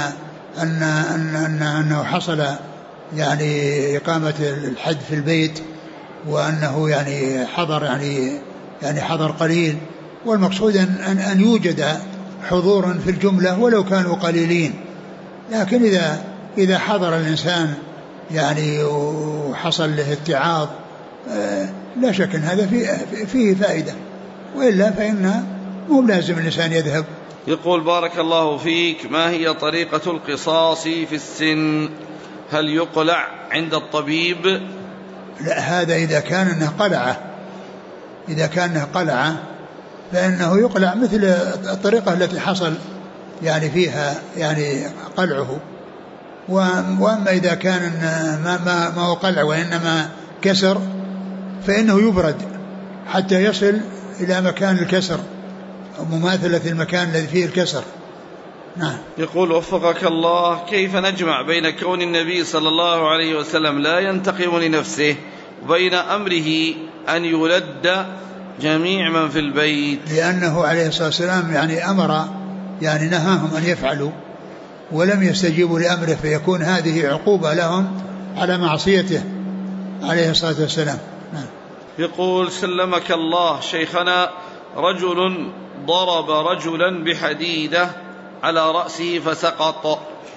أنه حصل يعني إقامة الحد في البيت، وأنه يعني حضر يعني حضر قليل، والمقصود أن يوجد حضور في الجملة ولو كانوا قليلين. لكن إذا حضر الإنسان يعني وحصل له اتعاظ لا شك أن هذا فيه فائدة، وإلا فإن مو لازم الإنسان يذهب. يقول بارك الله فيك: ما هي طريقة القصاص في السن؟ هل يقلع عند الطبيب؟ لا، هذا إذا كان أنه قلعة، إذا كان قلعة فإنه يقلع مثل الطريقة التي حصل يعني فيها يعني قلعه. وأما إذا كان ما هو قلع وإنما كسر فإنه يبرد حتى يصل إلى مكان الكسر أو مماثلة المكان الذي فيه الكسر. نعم. يقول وفقك الله: كيف نجمع بين كون النبي صلى الله عليه وسلم لا ينتقم لنفسه وبين أمره أن يلد جميع من في البيت؟ لأنه عليه الصلاة والسلام يعني أمر، يعني نهاهم أن يفعلوا ولم يستجيبوا لأمره، فيكون هذه عقوبة لهم على معصيته عليه الصلاة والسلام. نعم. يقول سلمك الله شيخنا: رجل ضرب رجلا بحديدة على رأسه فسقط،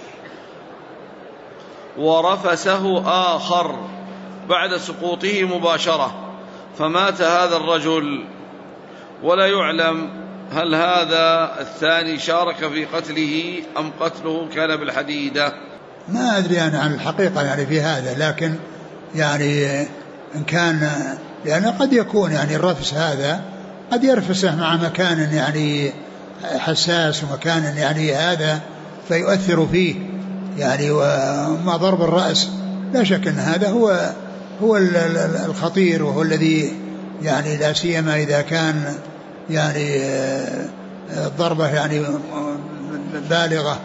ورفسه آخر بعد سقوطه مباشرة، فمات هذا الرجل ولا يعلم هل هذا الثاني شارك في قتله أم قتله كان بالحديدة. ما أدري أنا عن الحقيقة يعني في هذا، لكن يعني إن كان يعني قد يكون يعني الرفس هذا قد يرفسه مع مكان يعني حساس ومكان يعني هذا فيؤثر فيه يعني، وما ضرب الرأس لا شك أن هذا هو الخطير، وهو الذي يعني لا سيما إذا كان يعني الضربة يعني بالغة،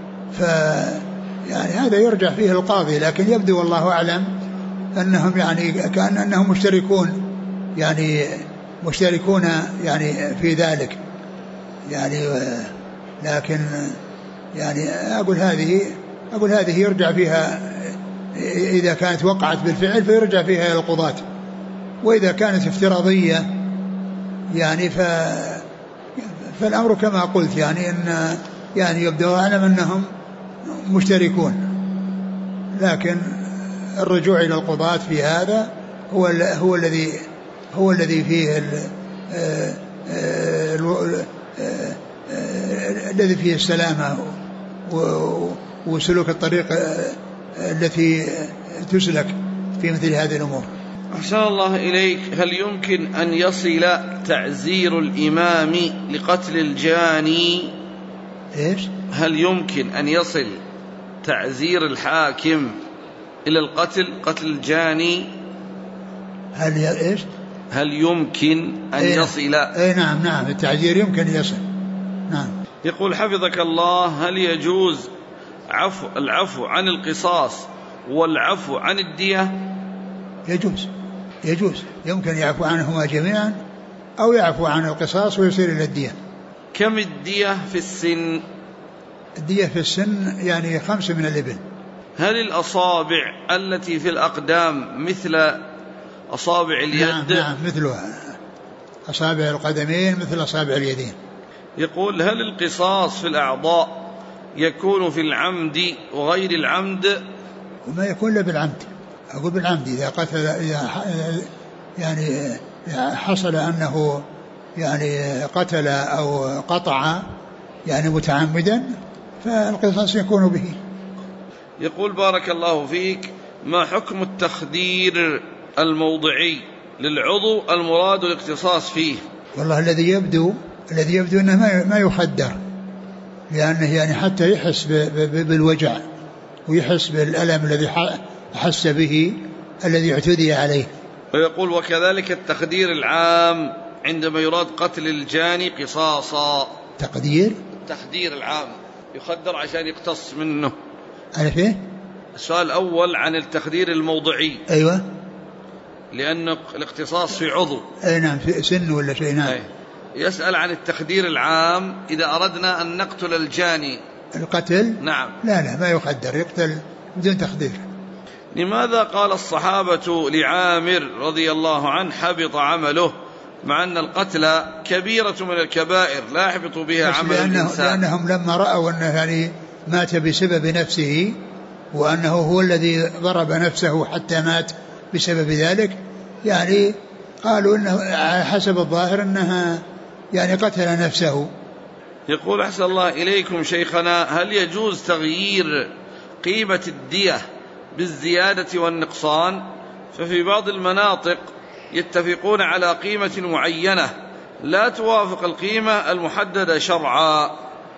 يعني هذا يرجع فيه القاضي. لكن يبدو والله أعلم أنهم يعني كأن أنهم مشتركون يعني في ذلك يعني. لكن يعني أقول هذه يرجع فيها إذا كانت وقعت بالفعل فيرجع فيها إلى القضاة، وإذا كانت افتراضية يعني فالأمر كما قلت يعني أن يعني يبدو أعلم أنهم مشتركون، لكن الرجوع إلى القضاة في هذا هو الذي فيه الذي فيه السلامة وسلوك الطريق التي تسلك في مثل هذه الأمور. أحسن الله إليك: هل يمكن أن يصل تعزير الإمام لقتل الجاني؟ إيش؟ هل يمكن أن يصل تعزير الحاكم إلى قتل الجاني؟ هل يمكن أن يصل؟ نعم التعزير يمكن يصل. نعم. يقول حفظك الله: هل يجوز العفو عن القصاص والعفو عن الدية؟ يجوز يمكن يعفو عنهما جميعا أو يعفو عن القصاص ويصير إلى الدية. كم الدية في السن؟ الدية في السن يعني 5 من الإبل. هل الأصابع التي في الأقدام مثل أصابع اليد؟ نعم مثلها، أصابع القدمين مثل أصابع اليدين. يقول: هل القصاص في الأعضاء يكون في العمد وغير العمد؟ وما يكون له بالعمد، أقول بالعمد إذا قتل، إذا يعني حصل أنه يعني قتل أو قطع يعني متعمدا فالقصاص يكون به. يقول بارك الله فيك: ما حكم التخدير الموضعي للعضو المراد الاقتصاص فيه؟ والله الذي يبدو أنه ما يخدر، لأنه يعني حتى يحس بالوجع ويحس بالألم الذي حس به الذي اعتدي عليه. ويقول: وكذلك التخدير العام عندما يراد قتل الجاني قصاصا. التخدير العام يخدر عشان يقتص منه. عارف ايه؟ السؤال الأول عن التخدير الموضعي. أيوة. لأن الاقتصاص في عضو. أي نعم، في سن ولا شيء. نعم. أي. يسأل عن التخدير العام إذا أردنا أن نقتل الجاني. القتل؟ نعم. لا ما يخدر، يقتل بدون تخدير. لماذا قال الصحابة لعامر رضي الله عنه: حبط عمله مع أن القتل كبيرة من الكبائر لا يحبط بها عمل الإنسان. لأنهم لما رأوا أنه يعني مات بسبب نفسه وأنه هو الذي ضرب نفسه حتى مات بسبب ذلك، يعني قالوا أنه حسب الظاهر أنها يعني قتل نفسه. يقول أحسن الله إليكم شيخنا، هل يجوز تغيير قيمة الدية بالزيادة والنقصان؟ ففي بعض المناطق يتفقون على قيمة معينة لا توافق القيمة المحددة شرعا،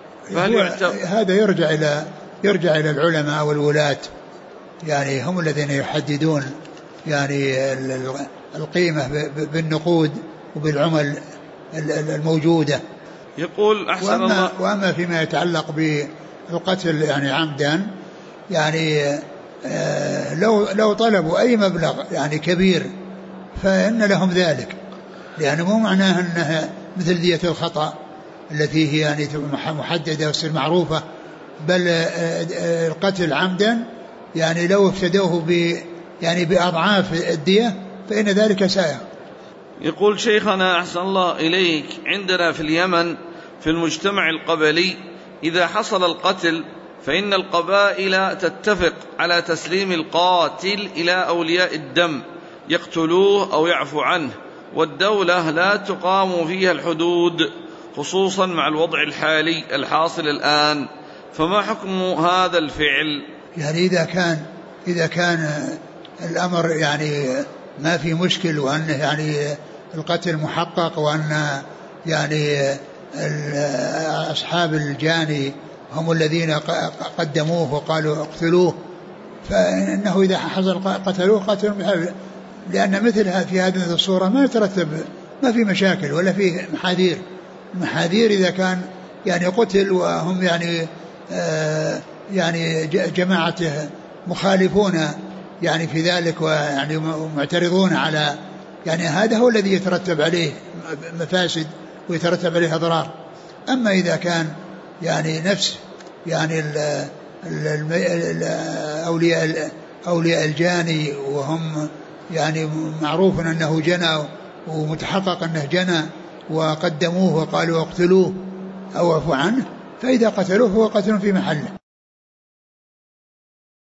هذا يرجع إلى العلماء والولاة، يعني هم الذين يحددون يعني القيمة بالنقود وبالعمل الموجودة. يقول أحسن الله، وأما فيما يتعلق بالقتل يعني عمدا، يعني لو طلبوا أي مبلغ يعني كبير فإن لهم ذلك، لأنه مو معناه أنها مثل دية الخطأ التي هي يعني محددة وتصير معروفة، بل القتل عمدا يعني لو افتدوه يعني بأضعاف الدية فإن ذلك سائغ. يقول شيخنا أحسن الله إليك، عندنا في اليمن في المجتمع القبلي إذا حصل القتل فإن القبائل تتفق على تسليم القاتل إلى أولياء الدم يقتلوه أو يعفو عنه، والدولة لا تقام فيها الحدود، خصوصا مع الوضع الحالي الحاصل الآن، فما حكم هذا الفعل؟ يعني إذا كان الأمر يعني ما في مشكل، وأنه يعني القتل محقق، وأن يعني أصحاب الجاني هم الذين قدموه وقالوا اقتلوه، فإنه إذا حصل قتلوه قتلوا بحال، لأن مثل في هذه الصورة ما يترتب، ما في مشاكل ولا في محاذير إذا كان يعني قتل وهم يعني جماعته مخالفون يعني في ذلك، ويعني معترضون على، يعني هذا هو الذي يترتب عليه مفاسد ويترتب عليه أضرار. أما إذا كان يعني نفس يعني أولياء الجاني وهم يعني معروف أنه جنى ومتحقق أنه جنى وقدموه وقالوا اقتلوه أو اعفوا عنه، فإذا قتلوه هو قتل في محله.